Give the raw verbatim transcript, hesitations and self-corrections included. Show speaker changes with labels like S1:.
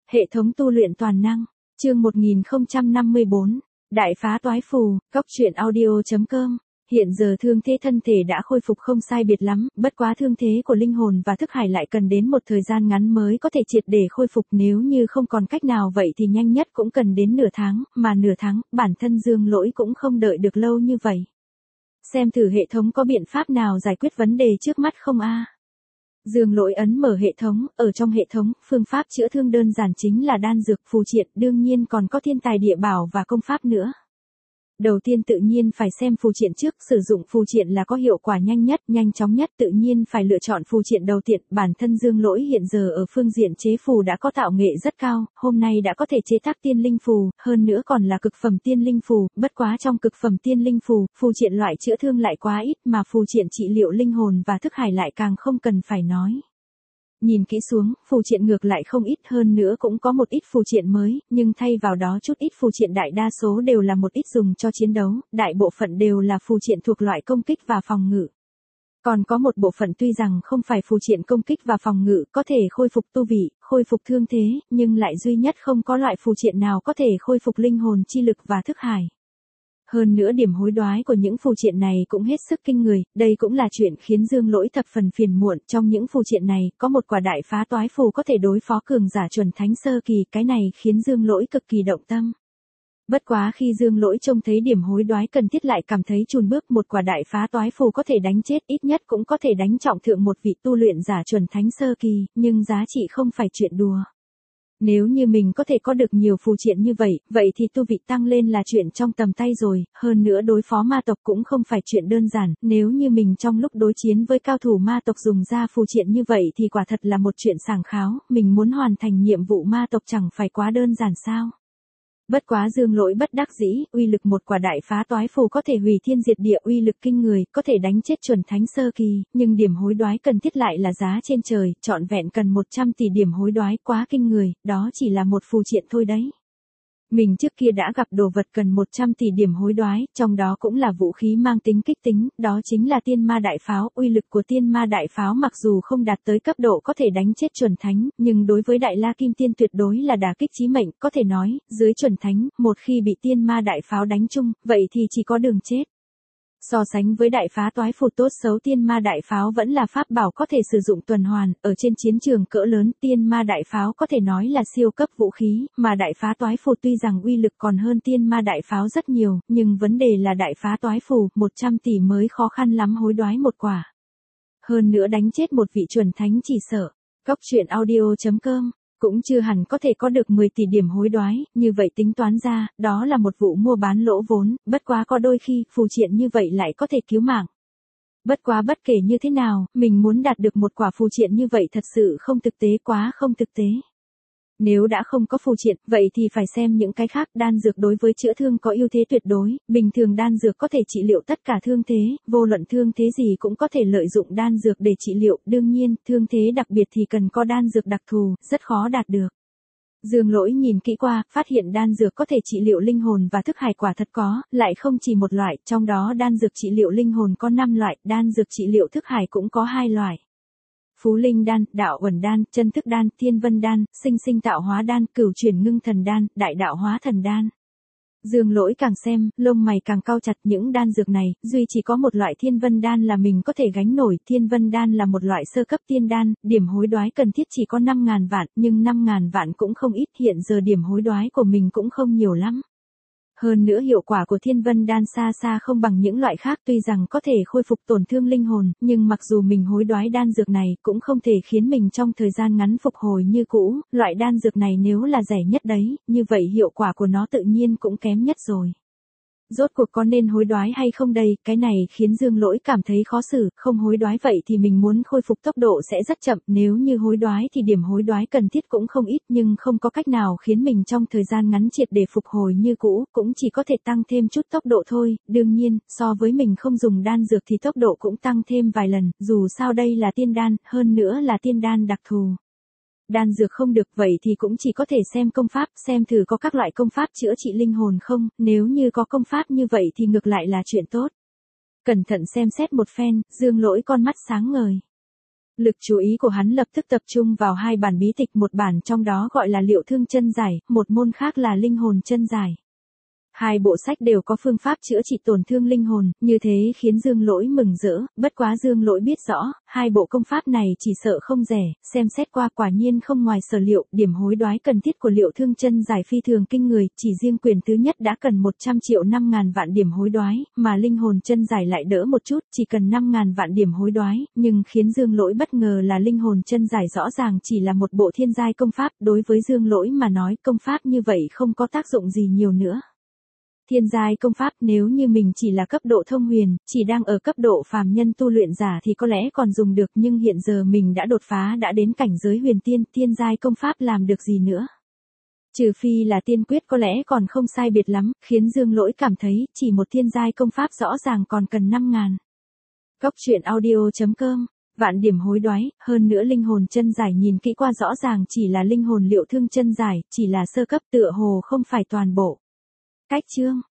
S1: Hệ thống tu luyện toàn năng, chương một nghìn không trăm năm mươi bốn, Đại phá toái phù, Cóc truyện audio chấm com. Hiện giờ thương thế thân thể đã khôi phục không sai biệt lắm, bất quá thương thế của linh hồn và thức hải lại cần đến một thời gian ngắn mới có thể triệt để khôi phục, nếu như không còn cách nào vậy thì nhanh nhất cũng cần đến nửa tháng, mà nửa tháng, bản thân Dương Lỗi cũng không đợi được lâu như vậy. Xem thử hệ thống có biện pháp nào giải quyết vấn đề trước mắt không a? Dương Lỗi ấn mở hệ thống, ở trong hệ thống, phương pháp chữa thương đơn giản chính là đan dược, phù triện, đương nhiên còn có thiên tài địa bảo và công pháp nữa. Đầu tiên tự nhiên phải xem phù triện trước, sử dụng phù triện là có hiệu quả nhanh nhất, nhanh chóng nhất, tự nhiên phải lựa chọn phù triện đầu tiên. Bản thân Dương Lỗi hiện giờ ở phương diện chế phù đã có tạo nghệ rất cao, hôm nay đã có thể chế tác tiên linh phù, hơn nữa còn là cực phẩm tiên linh phù, bất quá trong cực phẩm tiên linh phù, phù triện loại chữa thương lại quá ít, mà phù triện trị liệu linh hồn và thức hải lại càng không cần phải nói. Nhìn kỹ xuống, phù triện ngược lại không ít, hơn nữa cũng có một ít phù triện mới, nhưng thay vào đó chút ít phù triện đại đa số đều là một ít dùng cho chiến đấu, đại bộ phận đều là phù triện thuộc loại công kích và phòng ngự. Còn có một bộ phận tuy rằng không phải phù triện công kích và phòng ngự, có thể khôi phục tu vị, khôi phục thương thế, nhưng lại duy nhất không có loại phù triện nào có thể khôi phục linh hồn chi lực và thức hải. Hơn nữa điểm hối đoái của những phù triện này cũng hết sức kinh người, đây cũng là chuyện khiến Dương Lỗi thập phần phiền muộn, trong những phù triện này, có một quả đại phá toái phù có thể đối phó cường giả chuẩn thánh sơ kỳ, cái này khiến Dương Lỗi cực kỳ động tâm. Bất quá khi Dương Lỗi trông thấy điểm hối đoái cần thiết lại cảm thấy chùn bước, một quả đại phá toái phù có thể đánh chết, ít nhất cũng có thể đánh trọng thương một vị tu luyện giả chuẩn thánh sơ kỳ, nhưng giá trị không phải chuyện đùa. Nếu như mình có thể có được nhiều phù triện như vậy, vậy thì tu vị tăng lên là chuyện trong tầm tay rồi, hơn nữa đối phó ma tộc cũng không phải chuyện đơn giản, nếu như mình trong lúc đối chiến với cao thủ ma tộc dùng ra phù triện như vậy thì quả thật là một chuyện sảng kháo, mình muốn hoàn thành nhiệm vụ ma tộc chẳng phải quá đơn giản sao. Bất quá Dương Lỗi bất đắc dĩ, uy lực một quả đại phá toái phù có thể hủy thiên diệt địa, uy lực kinh người, có thể đánh chết chuẩn thánh sơ kỳ, nhưng điểm hối đoái cần thiết lại là giá trên trời, trọn vẹn cần một trăm tỷ điểm hối đoái, quá kinh người, đó chỉ là một phù triện thôi đấy. Mình trước kia đã gặp đồ vật cần một trăm tỷ điểm hối đoái, trong đó cũng là vũ khí mang tính kích tính, đó chính là tiên ma đại pháo, uy lực của tiên ma đại pháo mặc dù không đạt tới cấp độ có thể đánh chết chuẩn thánh, nhưng đối với đại la kim tiên tuyệt đối là đả kích chí mệnh, có thể nói, dưới chuẩn thánh, một khi bị tiên ma đại pháo đánh chung, vậy thì chỉ có đường chết. So sánh với đại phá toái phù tốt xấu, tiên ma đại pháo vẫn là pháp bảo có thể sử dụng tuần hoàn, ở trên chiến trường cỡ lớn, tiên ma đại pháo có thể nói là siêu cấp vũ khí, mà đại phá toái phù tuy rằng uy lực còn hơn tiên ma đại pháo rất nhiều, nhưng vấn đề là đại phá toái phù, một trăm tỷ mới khó khăn lắm hối đoái một quả. Hơn nữa đánh chết một vị chuẩn thánh chỉ sợ, Cóc truyện audio chấm com. Cũng chưa hẳn có thể có được mười tỷ điểm hối đoái, như vậy tính toán ra, đó là một vụ mua bán lỗ vốn, bất quá có đôi khi, phù triện như vậy lại có thể cứu mạng. Bất quá bất kể như thế nào, mình muốn đạt được một quả phù triện như vậy thật sự không thực tế, quá không thực tế. Nếu đã không có phù triện, vậy thì phải xem những cái khác, đan dược đối với chữa thương có ưu thế tuyệt đối, bình thường đan dược có thể trị liệu tất cả thương thế, vô luận thương thế gì cũng có thể lợi dụng đan dược để trị liệu, đương nhiên, thương thế đặc biệt thì cần có đan dược đặc thù, rất khó đạt được. Dương Lỗi nhìn kỹ qua, phát hiện đan dược có thể trị liệu linh hồn và thức hải quả thật có, lại không chỉ một loại, trong đó đan dược trị liệu linh hồn có năm loại, đan dược trị liệu thức hải cũng có hai loại. Phú Linh đan, Đạo Uẩn đan, Chân Thức đan, Thiên Vân đan, Sinh Sinh Tạo Hóa đan, Cửu Chuyển Ngưng Thần đan, Đại Đạo Hóa Thần đan. Dương Lỗi càng xem, lông mày càng cau chặt, những đan dược này, duy chỉ có một loại Thiên Vân đan là mình có thể gánh nổi, Thiên Vân đan là một loại sơ cấp tiên đan, điểm hối đoái cần thiết chỉ có năm ngàn vạn, nhưng năm ngàn vạn cũng không ít, hiện giờ điểm hối đoái của mình cũng không nhiều lắm. Hơn nữa hiệu quả của Thiên Vân đan xa xa không bằng những loại khác, tuy rằng có thể khôi phục tổn thương linh hồn, nhưng mặc dù mình hối đoái đan dược này, cũng không thể khiến mình trong thời gian ngắn phục hồi như cũ, loại đan dược này nếu là rẻ nhất đấy, như vậy hiệu quả của nó tự nhiên cũng kém nhất rồi. Rốt cuộc có nên hối đoái hay không đây, cái này khiến Dương Lỗi cảm thấy khó xử, không hối đoái vậy thì mình muốn khôi phục tốc độ sẽ rất chậm, nếu như hối đoái thì điểm hối đoái cần thiết cũng không ít, nhưng không có cách nào khiến mình trong thời gian ngắn triệt để phục hồi như cũ, cũng chỉ có thể tăng thêm chút tốc độ thôi, đương nhiên, so với mình không dùng đan dược thì tốc độ cũng tăng thêm vài lần, dù sao đây là tiên đan, hơn nữa là tiên đan đặc thù. Đan dược không được vậy thì cũng chỉ có thể xem công pháp, xem thử có các loại công pháp chữa trị linh hồn không, nếu như có công pháp như vậy thì ngược lại là chuyện tốt. Cẩn thận xem xét một phen, Dương Lỗi con mắt sáng ngời. Lực chú ý của hắn lập tức tập trung vào hai bản bí tịch, một bản trong đó gọi là Liệu Thương Chân Giải, một môn khác là Linh Hồn Chân Giải. Hai bộ sách đều có phương pháp chữa trị tổn thương linh hồn, như thế khiến Dương Lỗi mừng rỡ, bất quá Dương Lỗi biết rõ, hai bộ công pháp này chỉ sợ không rẻ, xem xét qua quả nhiên không ngoài sở liệu, điểm hối đoái cần thiết của Liệu Thương Chân Giải phi thường kinh người, chỉ riêng quyển thứ nhất đã cần một trăm triệu năm ngàn vạn điểm hối đoái, mà Linh Hồn Chân Giải lại đỡ một chút, chỉ cần năm ngàn vạn điểm hối đoái, nhưng khiến Dương Lỗi bất ngờ là Linh Hồn Chân Giải rõ ràng chỉ là một bộ thiên giai công pháp, đối với Dương Lỗi mà nói, công pháp như vậy không có tác dụng gì nhiều nữa. Thiên giai công pháp nếu như mình chỉ là cấp độ thông huyền, chỉ đang ở cấp độ phàm nhân tu luyện giả thì có lẽ còn dùng được, nhưng hiện giờ mình đã đột phá đã đến cảnh giới huyền tiên, thiên giai công pháp làm được gì nữa. Trừ phi là tiên quyết có lẽ còn không sai biệt lắm, khiến Dương Lỗi cảm thấy chỉ một thiên giai công pháp rõ ràng còn cần năm ngàn. Góc truyện audio chấm com, vạn điểm hối đoái, hơn nữa Linh Hồn Chân Giải nhìn kỹ qua rõ ràng chỉ là linh hồn Liệu Thương Chân Giải, chỉ là sơ cấp tựa hồ không phải toàn bộ. Cách chương